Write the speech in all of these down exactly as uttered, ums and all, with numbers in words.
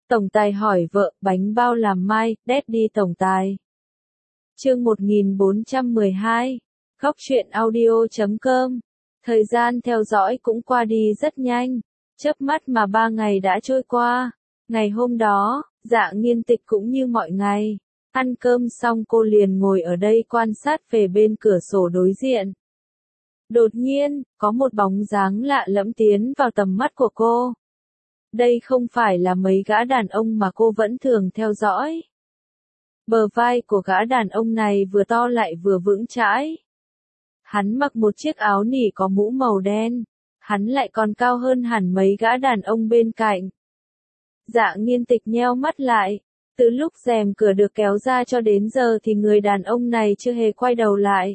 Tổng tài hỏi vợ, bánh bao làm mai, Daddy tổng tài. Chương một nghìn bốn trăm mười hai, Góc truyện audio chấm com. Thời gian theo dõi cũng qua đi rất nhanh, chớp mắt mà ba ngày đã trôi qua. Ngày hôm đó, Dạ Nghiên Tịch cũng như mọi ngày. Ăn cơm xong cô liền ngồi ở đây quan sát về bên cửa sổ đối diện. Đột nhiên, có một bóng dáng lạ lẫm tiến vào tầm mắt của cô. Đây không phải là mấy gã đàn ông mà cô vẫn thường theo dõi. Bờ vai của gã đàn ông này vừa to lại vừa vững chãi. Hắn mặc một chiếc áo nỉ có mũ màu đen. Hắn lại còn cao hơn hẳn mấy gã đàn ông bên cạnh. Dạ Nghiên Tịch nheo mắt lại. Từ lúc rèm cửa được kéo ra cho đến giờ thì người đàn ông này chưa hề quay đầu lại.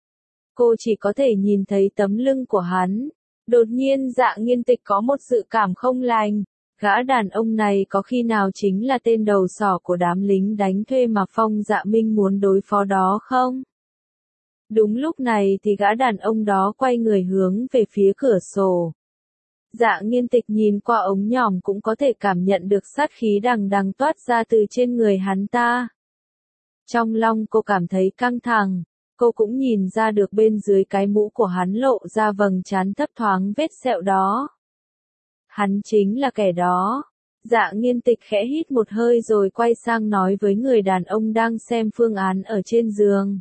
Cô chỉ có thể nhìn thấy tấm lưng của hắn. Đột nhiên Dạ Nghiên Tịch có một dự cảm không lành. Gã đàn ông này có khi nào chính là tên đầu sỏ của đám lính đánh thuê mà Phong Dạ Minh muốn đối phó đó không? Đúng lúc này thì gã đàn ông đó quay người hướng về phía cửa sổ. Dạ Nghiên Tịch nhìn qua ống nhòm cũng có thể cảm nhận được sát khí đằng đằng toát ra từ trên người hắn ta. Trong lòng cô cảm thấy căng thẳng, cô cũng nhìn ra được bên dưới cái mũ của hắn lộ ra vầng trán thấp thoáng vết sẹo đó. Hắn chính là kẻ đó. Dạ Nghiên Tịch khẽ hít một hơi rồi quay sang nói với người đàn ông đang xem phương án ở trên giường.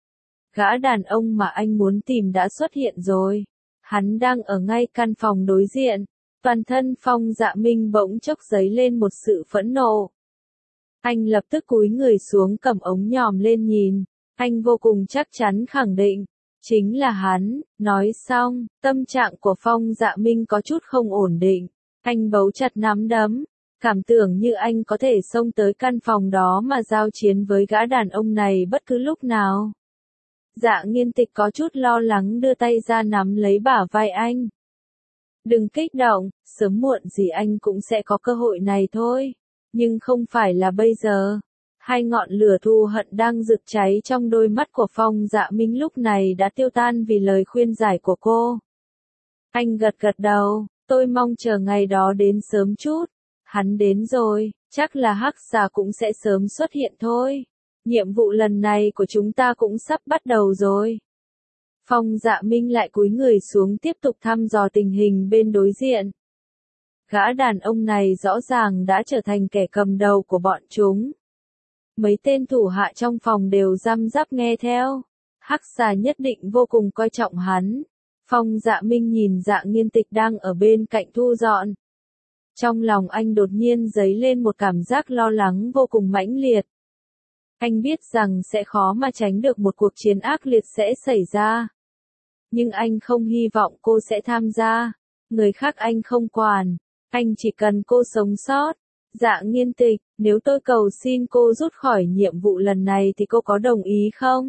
Gã đàn ông mà anh muốn tìm đã xuất hiện rồi. Hắn đang ở ngay căn phòng đối diện. Toàn thân Phong Dạ Minh bỗng chốc dấy lên một sự phẫn nộ. Anh lập tức cúi người xuống cầm ống nhòm lên nhìn. Anh vô cùng chắc chắn khẳng định. Chính là hắn. Nói xong, tâm trạng của Phong Dạ Minh có chút không ổn định. Anh bấu chặt nắm đấm. Cảm tưởng như anh có thể xông tới căn phòng đó mà giao chiến với gã đàn ông này bất cứ lúc nào. Dạ Nghiên Tịch có chút lo lắng đưa tay ra nắm lấy bả vai anh. Đừng kích động, sớm muộn gì anh cũng sẽ có cơ hội này thôi. Nhưng không phải là bây giờ. Hai ngọn lửa thù hận đang rực cháy trong đôi mắt của Phong Dạ Minh lúc này đã tiêu tan vì lời khuyên giải của cô. Anh gật gật đầu, tôi mong chờ ngày đó đến sớm chút. Hắn đến rồi, chắc là Hắc Xà cũng sẽ sớm xuất hiện thôi. Nhiệm vụ lần này của chúng ta cũng sắp bắt đầu rồi. Phong Dạ Minh lại cúi người xuống tiếp tục thăm dò tình hình bên đối diện. Gã đàn ông này rõ ràng đã trở thành kẻ cầm đầu của bọn chúng. Mấy tên thủ hạ trong phòng đều răm rắp nghe theo. Hắc Xà nhất định vô cùng coi trọng hắn. Phong Dạ Minh nhìn Dạ Nghiên Tịch đang ở bên cạnh thu dọn. Trong lòng anh đột nhiên dấy lên một cảm giác lo lắng vô cùng mãnh liệt. Anh biết rằng sẽ khó mà tránh được một cuộc chiến ác liệt sẽ xảy ra. Nhưng anh không hy vọng cô sẽ tham gia. Người khác anh không quản. Anh chỉ cần cô sống sót. Dạ Nghiên Tịch, nếu tôi cầu xin cô rút khỏi nhiệm vụ lần này thì cô có đồng ý không?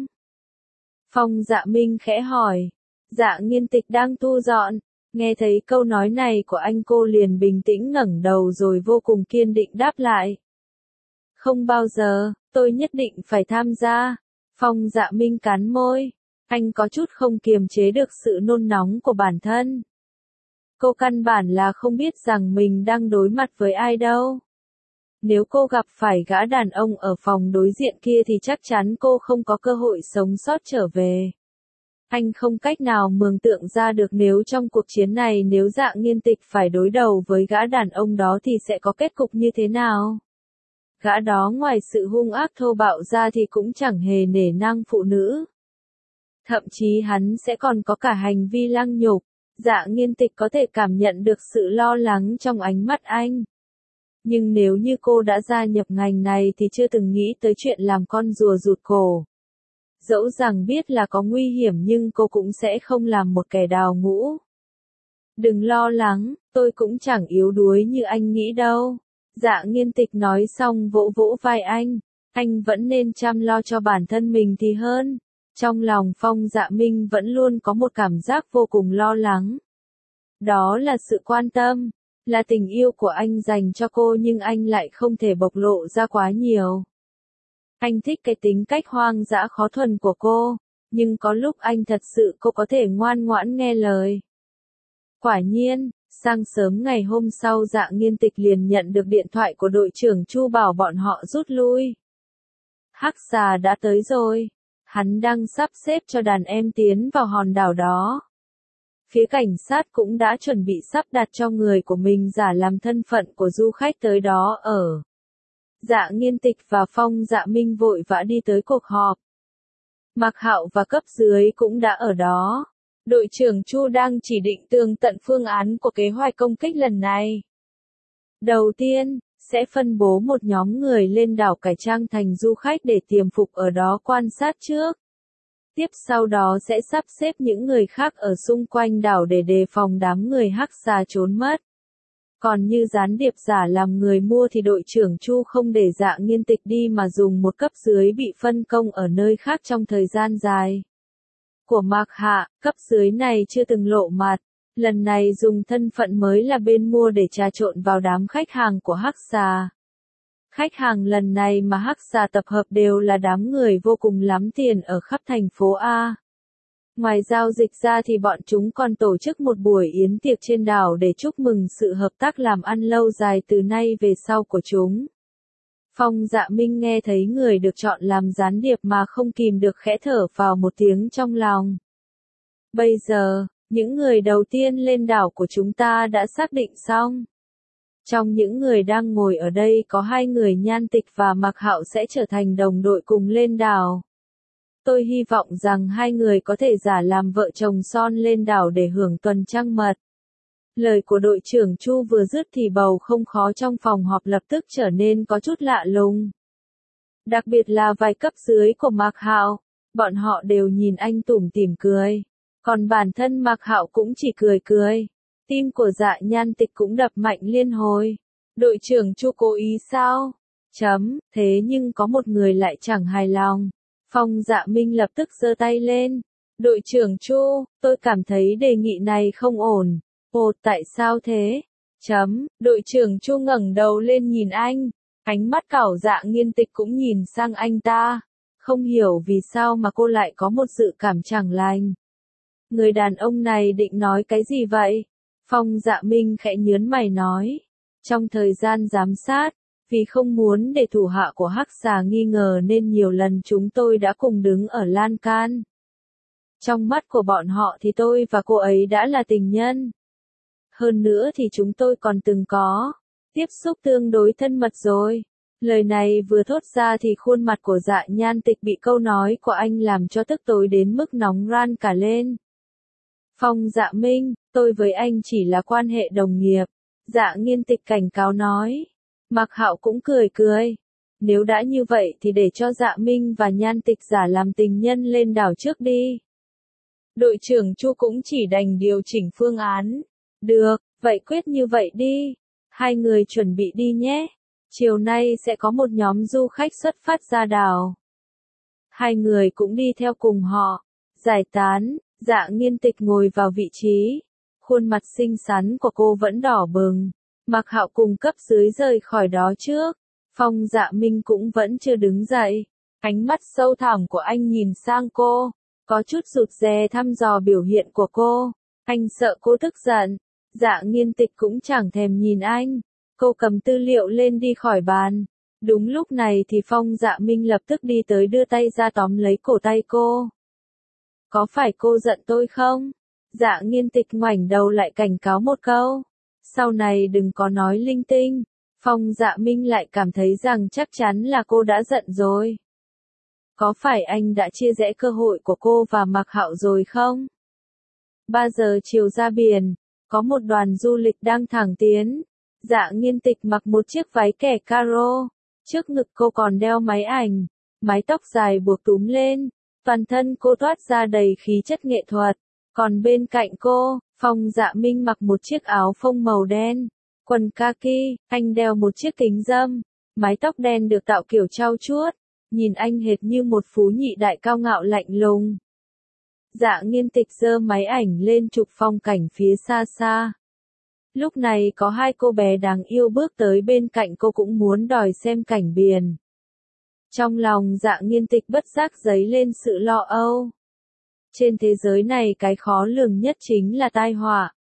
Phong Dạ Minh khẽ hỏi. Dạ Nghiên Tịch đang thu dọn. Nghe thấy câu nói này của anh cô liền bình tĩnh ngẩng đầu rồi vô cùng kiên định đáp lại. Không bao giờ, tôi nhất định phải tham gia. Phong Dạ Minh cắn môi. Anh có chút không kiềm chế được sự nôn nóng của bản thân. Cô căn bản là không biết rằng mình đang đối mặt với ai đâu. Nếu cô gặp phải gã đàn ông ở phòng đối diện kia thì chắc chắn cô không có cơ hội sống sót trở về. Anh không cách nào mường tượng ra được nếu trong cuộc chiến này nếu Dạ Nghiên Tịch phải đối đầu với gã đàn ông đó thì sẽ có kết cục như thế nào. Gã đó ngoài sự hung ác thô bạo ra thì cũng chẳng hề nể nang phụ nữ. Thậm chí hắn sẽ còn có cả hành vi lăng nhục. Dạ Nghiên Tịch có thể cảm nhận được sự lo lắng trong ánh mắt anh. Nhưng nếu như cô đã gia nhập ngành này thì chưa từng nghĩ tới chuyện làm con rùa rụt cổ. Dẫu rằng biết là có nguy hiểm nhưng cô cũng sẽ không làm một kẻ đào ngũ. Đừng lo lắng, tôi cũng chẳng yếu đuối như anh nghĩ đâu. Dạ Nghiên Tịch nói xong vỗ vỗ vai anh. Anh vẫn nên chăm lo cho bản thân mình thì hơn. Trong lòng Phong Dạ Minh vẫn luôn có một cảm giác vô cùng lo lắng. Đó là sự quan tâm, là tình yêu của anh dành cho cô nhưng anh lại không thể bộc lộ ra quá nhiều. Anh thích cái tính cách hoang dã khó thuần của cô, nhưng có lúc anh thật sự cô có thể ngoan ngoãn nghe lời. Quả nhiên, Sáng sớm ngày hôm sau Dạ Nghiên Tịch liền nhận được điện thoại của đội trưởng Chu bảo bọn họ rút lui. Hắc xà đã tới rồi. Hắn đang sắp xếp cho đàn em tiến vào hòn đảo đó. Phía cảnh sát cũng đã chuẩn bị sắp đặt cho người của mình giả làm thân phận của du khách tới đó ở. Dạ Nghiên Tịch và Phong Dạ Minh vội vã đi tới cuộc họp. Mạc Hạo và cấp dưới cũng đã ở đó. Đội trưởng Chu đang chỉ định tường tận phương án của kế hoạch công kích lần này. Đầu tiên, sẽ phân bố một nhóm người lên đảo cải trang thành du khách để tiềm phục ở đó quan sát trước. Tiếp sau đó sẽ sắp xếp những người khác ở xung quanh đảo để đề phòng đám người hắc xà trốn mất. Còn như gián điệp giả làm người mua thì đội trưởng Chu không để Dạ Nghiên Tịch đi mà dùng một cấp dưới bị phân công ở nơi khác trong thời gian dài. Của Mạc Hạ, cấp dưới này chưa từng lộ mặt, lần này dùng thân phận mới là bên mua để trà trộn vào đám khách hàng của hắc xà. Khách hàng lần này mà hắc xà tập hợp đều là đám người vô cùng lắm tiền ở khắp thành phố A. Ngoài giao dịch ra thì bọn chúng còn tổ chức một buổi yến tiệc trên đảo để chúc mừng sự hợp tác làm ăn lâu dài từ nay về sau của chúng. Phong Dạ Minh nghe thấy người được chọn làm gián điệp mà không kìm được khẽ thở vào một tiếng trong lòng. Bây giờ, những người đầu tiên lên đảo của chúng ta đã xác định xong. Trong những người đang ngồi ở đây có hai người Nhan Tịch và Mạc Hạo sẽ trở thành đồng đội cùng lên đảo. Tôi hy vọng rằng hai người có thể giả làm vợ chồng son lên đảo để hưởng tuần trăng mật. Lời của đội trưởng Chu vừa dứt thì bầu không khó trong phòng họp lập tức trở nên có chút lạ lùng. Đặc biệt là vài cấp dưới của Mạc Hạo, bọn họ đều nhìn anh tủm tỉm cười. Còn bản thân Mạc Hạo cũng chỉ cười cười. Tim của Dạ Nhan Tịch cũng đập mạnh liên hồi. Đội trưởng Chu cố ý sao? Chấm, thế nhưng có một người lại chẳng hài lòng. Phong Dạ Minh lập tức giơ tay lên. Đội trưởng Chu, tôi cảm thấy đề nghị này không ổn. Ồ, tại sao thế? Chấm, đội trưởng Chu ngẩng đầu lên nhìn anh. Ánh mắt cảo Dạ Nghiên Tịch cũng nhìn sang anh ta. Không hiểu vì sao mà cô lại có một dự cảm chẳng lành. Người đàn ông này định nói cái gì vậy? Phong Dạ Minh khẽ nhớn mày nói. Trong thời gian giám sát, vì không muốn để thủ hạ của hắc xà nghi ngờ nên nhiều lần chúng tôi đã cùng đứng ở lan can. Trong mắt của bọn họ thì tôi và cô ấy đã là tình nhân. Hơn nữa thì chúng tôi còn từng có tiếp xúc tương đối thân mật rồi. Lời này vừa thốt ra thì khuôn mặt của Dạ Nhan Tịch bị câu nói của anh làm cho tức tối đến mức nóng ran cả lên. Phong Dạ Minh, tôi với anh chỉ là quan hệ đồng nghiệp. Dạ Nghiên Tịch cảnh cáo nói. Mạc Hạo cũng cười cười. Nếu đã như vậy thì để cho Dạ Minh và Nhan Tịch giả làm tình nhân lên đảo trước đi. Đội trưởng Chu cũng chỉ đành điều chỉnh phương án. Được, vậy quyết như vậy đi. Hai người chuẩn bị đi nhé. Chiều nay sẽ có một nhóm du khách xuất phát ra đảo. Hai người cũng đi theo cùng họ. Giải tán, Dạ Nghiên Tịch ngồi vào vị trí. Khuôn mặt xinh xắn của cô vẫn đỏ bừng. Mạc Hạo cùng cấp dưới rời khỏi đó trước. Phong Dạ Minh cũng vẫn chưa đứng dậy. Ánh mắt sâu thẳm của anh nhìn sang cô. Có chút rụt rè thăm dò biểu hiện của cô. Anh sợ cô tức giận. Dạ Nghiên Tịch cũng chẳng thèm nhìn anh. Cô cầm tư liệu lên đi khỏi bàn. Đúng lúc này thì Phong Dạ Minh lập tức đi tới đưa tay ra tóm lấy cổ tay cô. Có phải cô giận tôi không? Dạ Nghiên Tịch ngoảnh đầu lại cảnh cáo một câu. Sau này đừng có nói linh tinh. Phong Dạ Minh lại cảm thấy rằng chắc chắn là cô đã giận rồi. Có phải anh đã chia rẽ cơ hội của cô và Mạc Hạo rồi không? Ba giờ chiều ra biển, có một đoàn du lịch đang thẳng tiến. Dạ Nghiên Tịch mặc một chiếc váy kẻ caro. Trước ngực cô còn đeo máy ảnh. Mái tóc dài buộc túm lên. Toàn thân cô toát ra đầy khí chất nghệ thuật. Còn bên cạnh cô, Phong Dạ Minh mặc một chiếc áo phông màu đen, quần kaki, anh đeo một chiếc kính râm, mái tóc đen được tạo kiểu trau chuốt, nhìn anh hệt như một phú nhị đại cao ngạo lạnh lùng. Dạ Nghiên Tịch giơ máy ảnh lên chụp phong cảnh phía xa xa. Lúc này có hai cô bé đáng yêu bước tới bên cạnh cô cũng muốn đòi xem cảnh biển. Trong lòng Dạ Nghiên Tịch bất giác dấy lên sự lo âu. Trên thế giới này cái khó lường nhất chính là tai họa.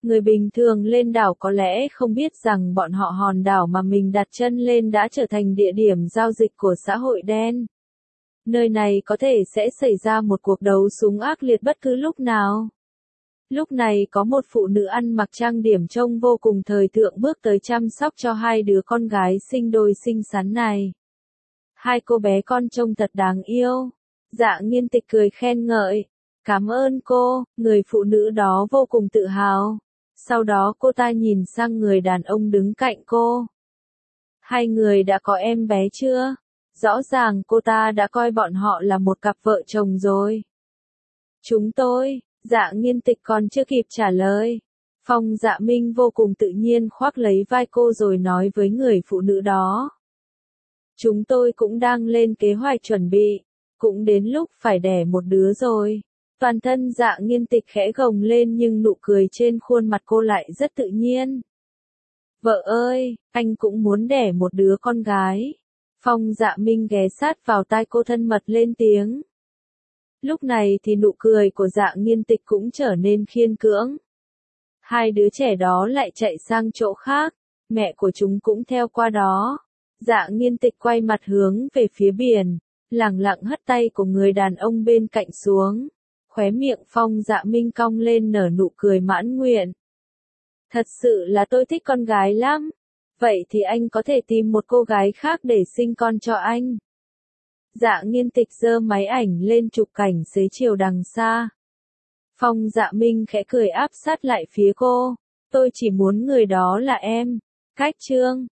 Người bình thường lên đảo có lẽ không biết rằng bọn họ hòn đảo mà mình đặt chân lên đã trở thành địa điểm giao dịch của xã hội đen. Nơi này có thể sẽ xảy ra một cuộc đấu súng ác liệt bất cứ lúc nào. Lúc này có một phụ nữ ăn mặc trang điểm trông vô cùng thời thượng bước tới chăm sóc cho hai đứa con gái sinh đôi xinh xắn này. Hai cô bé con trông thật đáng yêu. Dạ Nghiên Tịch cười khen ngợi. Cảm ơn cô, người phụ nữ đó vô cùng tự hào. Sau đó cô ta nhìn sang người đàn ông đứng cạnh cô. Hai người đã có em bé chưa? Rõ ràng cô ta đã coi bọn họ là một cặp vợ chồng rồi. Chúng tôi, Dạ Nghiên Tịch còn chưa kịp trả lời. Phong Dạ Minh vô cùng tự nhiên khoác lấy vai cô rồi nói với người phụ nữ đó. Chúng tôi cũng đang lên kế hoạch chuẩn bị, cũng đến lúc phải đẻ một đứa rồi. Toàn thân Dạ Nghiên Tịch khẽ gồng lên nhưng nụ cười trên khuôn mặt cô lại rất tự nhiên. Vợ ơi, anh cũng muốn đẻ một đứa con gái. Phong Dạ Minh ghé sát vào tai cô thân mật lên tiếng. Lúc này thì nụ cười của Dạ Nghiên Tịch cũng trở nên khiên cưỡng. Hai đứa trẻ đó lại chạy sang chỗ khác, mẹ của chúng cũng theo qua đó. Dạ Nghiên Tịch quay mặt hướng về phía biển, lẳng lặng hất tay của người đàn ông bên cạnh xuống. Khóe miệng Phong Dạ Minh cong lên nở nụ cười mãn nguyện. Thật sự là tôi thích con gái lắm. Vậy thì anh có thể tìm một cô gái khác để sinh con cho anh. Dạ Nghiên Tịch giơ máy ảnh lên chụp cảnh xế chiều đằng xa. Phong Dạ Minh khẽ cười áp sát lại phía cô. Tôi chỉ muốn người đó là em. Cách chương